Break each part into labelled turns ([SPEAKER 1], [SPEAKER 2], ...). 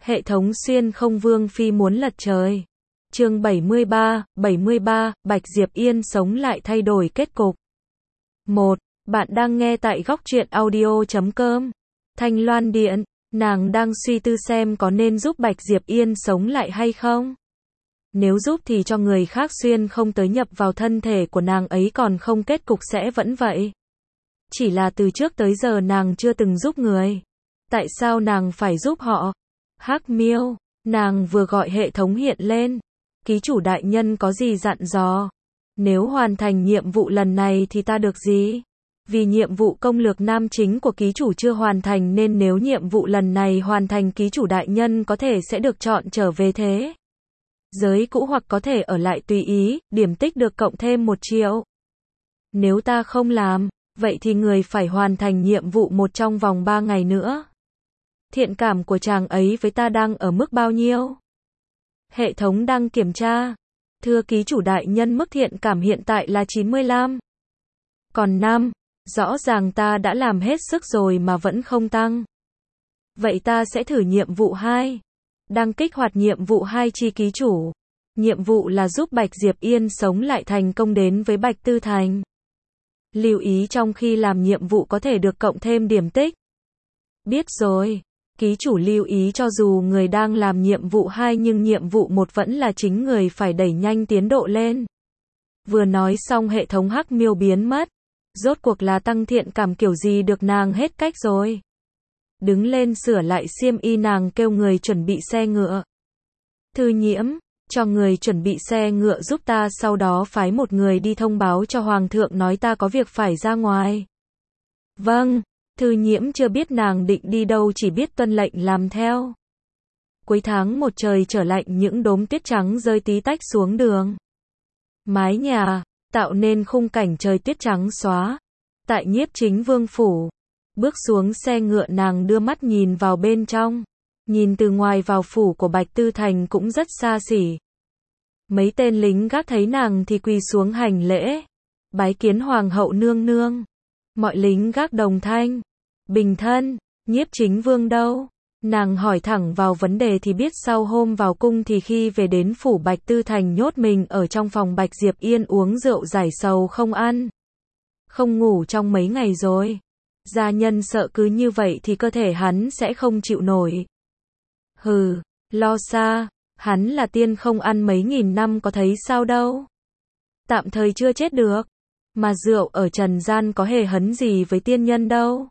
[SPEAKER 1] Hệ thống xuyên không vương phi muốn lật trời. Chương 73, Bạch Diệp Yên sống lại thay đổi kết cục. 1. Bạn đang nghe tại góc truyện audio.com. Thanh Loan Điện, nàng đang suy tư xem có nên giúp Bạch Diệp Yên sống lại hay không. Nếu giúp thì cho người khác xuyên không tới nhập vào thân thể của nàng ấy, còn không kết cục sẽ vẫn vậy. Chỉ là từ trước tới giờ nàng chưa từng giúp người. Tại sao nàng phải giúp họ? Hắc Miêu, nàng vừa gọi hệ thống hiện lên. Ký chủ đại nhân có gì dặn dò? Nếu hoàn thành nhiệm vụ lần này thì ta được gì? Vì nhiệm vụ công lược nam chính của ký chủ chưa hoàn thành nên nếu nhiệm vụ lần này hoàn thành, ký chủ đại nhân có thể sẽ được chọn trở về thế giới cũ hoặc có thể ở lại tùy ý, điểm tích được cộng thêm 1 triệu. Nếu ta không làm, vậy thì người phải hoàn thành nhiệm vụ một trong vòng 3 ngày nữa. Thiện cảm của chàng ấy với ta đang ở mức bao nhiêu? Hệ thống đang kiểm tra. Thưa ký chủ đại nhân, mức thiện cảm hiện tại là 95. Còn 5, rõ ràng ta đã làm hết sức rồi mà vẫn không tăng. Vậy ta sẽ thử nhiệm vụ 2. Đang kích hoạt nhiệm vụ 2 chi ký chủ. Nhiệm vụ là giúp Bạch Diệp Yên sống lại thành công đến với Bạch Tư Thành. Lưu ý trong khi làm nhiệm vụ có thể được cộng thêm điểm tích. Biết rồi. Ký chủ lưu ý cho dù người đang làm nhiệm vụ 2 nhưng nhiệm vụ 1 vẫn là chính người phải đẩy nhanh tiến độ lên. Vừa nói xong hệ thống Hắc Miêu biến mất. Rốt cuộc là tăng thiện cảm kiểu gì được, nàng hết cách rồi. Đứng lên sửa lại xiêm y, nàng kêu người chuẩn bị xe ngựa. Thư Nhiễm, cho người chuẩn bị xe ngựa giúp ta, sau đó phái một người đi thông báo cho Hoàng thượng nói ta có việc phải ra ngoài. Vâng. Thư Nhiễm chưa biết nàng định đi đâu, chỉ biết tuân lệnh làm theo. Cuối tháng 1 trời trở lạnh, những đốm tuyết trắng rơi tí tách xuống đường. Mái nhà, tạo nên khung cảnh trời tuyết trắng xóa. Tại Nhiếp Chính Vương phủ, bước xuống xe ngựa, nàng đưa mắt nhìn vào bên trong. Nhìn từ ngoài vào phủ của Bạch Tư Thành cũng rất xa xỉ. Mấy tên lính gác thấy nàng thì quỳ xuống hành lễ. Bái kiến Hoàng hậu nương nương. Mọi lính gác đồng thanh. Bình thân, Nhiếp Chính Vương đâu? Nàng hỏi thẳng vào vấn đề thì biết sau hôm vào cung thì khi về đến phủ Bạch Tư Thành nhốt mình ở trong phòng Bạch Diệp Yên uống rượu giải sầu, không ăn, không ngủ trong mấy ngày rồi. Gia nhân sợ cứ như vậy thì cơ thể hắn sẽ không chịu nổi. Hừ, lo xa, hắn là tiên không ăn mấy nghìn năm có thấy sao đâu. Tạm thời chưa chết được. Mà rượu ở trần gian có hề hấn gì với tiên nhân đâu.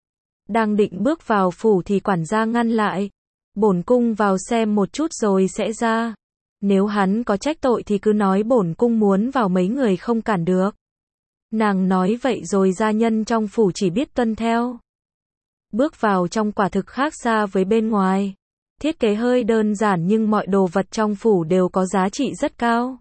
[SPEAKER 1] Đang định bước vào phủ thì quản gia ngăn lại. Bổn cung vào xem một chút rồi sẽ ra. Nếu hắn có trách tội thì cứ nói bổn cung muốn vào, mấy người không cản được. Nàng nói vậy rồi gia nhân trong phủ chỉ biết tuân theo. Bước vào trong quả thực khác xa với bên ngoài. Thiết kế hơi đơn giản nhưng mọi đồ vật trong phủ đều có giá trị rất cao.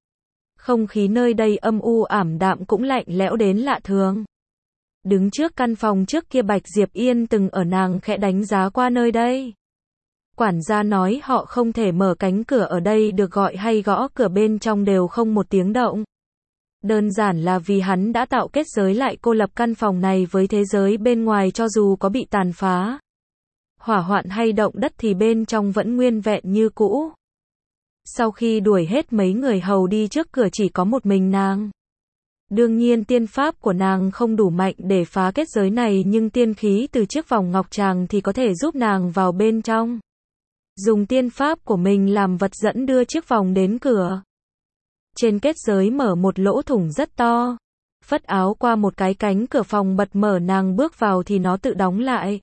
[SPEAKER 1] Không khí nơi đây âm u ảm đạm cũng lạnh lẽo đến lạ thường. Đứng trước căn phòng trước kia Bạch Diệp Yên từng ở, nàng khẽ đánh giá qua nơi đây. Quản gia nói họ không thể mở cánh cửa ở đây được, gọi hay gõ cửa bên trong đều không một tiếng động. Đơn giản là vì hắn đã tạo kết giới lại cô lập căn phòng này với thế giới bên ngoài, cho dù có bị tàn phá, hỏa hoạn hay động đất thì bên trong vẫn nguyên vẹn như cũ. Sau khi đuổi hết mấy người hầu đi trước cửa, chỉ có một mình nàng. Đương nhiên tiên pháp của nàng không đủ mạnh để phá kết giới này, nhưng tiên khí từ chiếc vòng ngọc tràng thì có thể giúp nàng vào bên trong. Dùng tiên pháp của mình làm vật dẫn đưa chiếc vòng đến cửa. Trên kết giới mở một lỗ thủng rất to. Phất áo qua một cái, cánh cửa phòng bật mở, nàng bước vào thì nó tự đóng lại.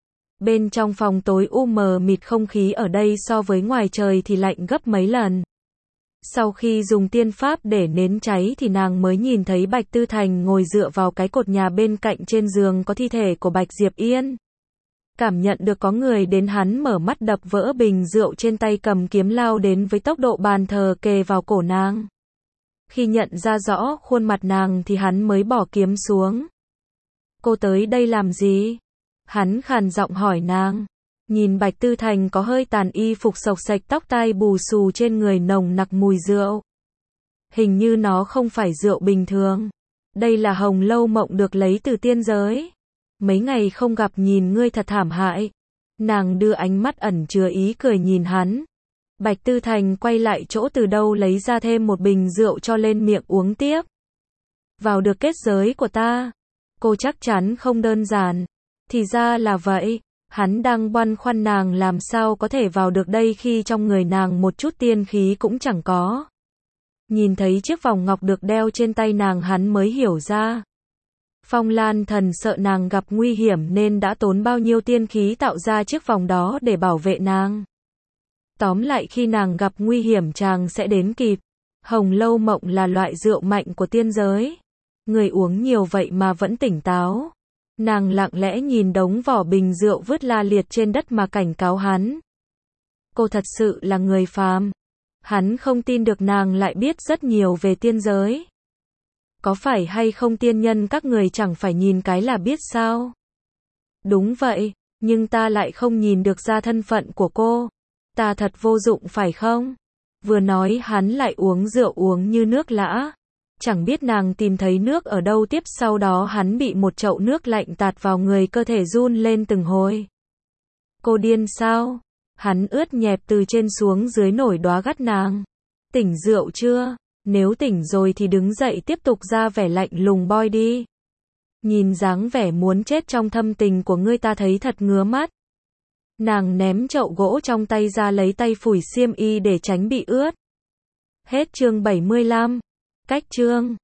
[SPEAKER 1] Bên trong phòng tối mờ mịt, không khí ở đây so với ngoài trời thì lạnh gấp mấy lần. Sau khi dùng tiên pháp để nến cháy thì nàng mới nhìn thấy Bạch Tư Thành ngồi dựa vào cái cột nhà, bên cạnh trên giường có thi thể của Bạch Diệp Yên. Cảm nhận được có người đến, hắn mở mắt đập vỡ bình rượu trên tay, cầm kiếm lao đến với tốc độ bàn thờ kề vào cổ nàng. Khi nhận ra rõ khuôn mặt nàng thì hắn mới bỏ kiếm xuống. Cô tới đây làm gì? Hắn khàn giọng hỏi nàng. Nhìn Bạch Tư Thành có hơi tàn y phục xộc xạch, tóc tai bù xù, trên người nồng nặc mùi rượu. Hình như nó không phải rượu bình thường. Đây là hồng lâu mộng được lấy từ tiên giới. Mấy ngày không gặp, nhìn ngươi thật thảm hại. Nàng đưa ánh mắt ẩn chứa ý cười nhìn hắn. Bạch Tư Thành quay lại chỗ từ đâu lấy ra thêm một bình rượu cho lên miệng uống tiếp. Vào được kết giới của ta. Cô chắc chắn không đơn giản. Thì ra là vậy. Hắn đang băn khoăn nàng làm sao có thể vào được đây khi trong người nàng một chút tiên khí cũng chẳng có. Nhìn thấy chiếc vòng ngọc được đeo trên tay nàng hắn mới hiểu ra. Phong Lan Thần sợ nàng gặp nguy hiểm nên đã tốn bao nhiêu tiên khí tạo ra chiếc vòng đó để bảo vệ nàng. Tóm lại khi nàng gặp nguy hiểm chàng sẽ đến kịp. Hồng Lâu Mộng là loại rượu mạnh của tiên giới. Người uống nhiều vậy mà vẫn tỉnh táo. Nàng lặng lẽ nhìn đống vỏ bình rượu vứt la liệt trên đất mà cảnh cáo hắn. Cô thật sự là người phàm. Hắn không tin được nàng lại biết rất nhiều về tiên giới. Có phải hay không tiên nhân các người chẳng phải nhìn cái là biết sao? Đúng vậy, nhưng ta lại không nhìn được ra thân phận của cô. Ta thật vô dụng phải không? Vừa nói hắn lại uống rượu uống như nước lã. Chẳng biết nàng tìm thấy nước ở đâu tiếp sau đó hắn bị một chậu nước lạnh tạt vào người cơ thể run lên từng hồi. Cô điên sao? Hắn ướt nhẹp từ trên xuống dưới nổi đóa gắt nàng. Tỉnh rượu chưa? Nếu tỉnh rồi thì đứng dậy tiếp tục ra vẻ lạnh lùng boy đi. Nhìn dáng vẻ muốn chết trong thâm tình của ngươi ta thấy thật ngứa mắt. Nàng ném chậu gỗ trong tay ra lấy tay phủi xiêm y để tránh bị ướt. Hết chương 75. Cách chương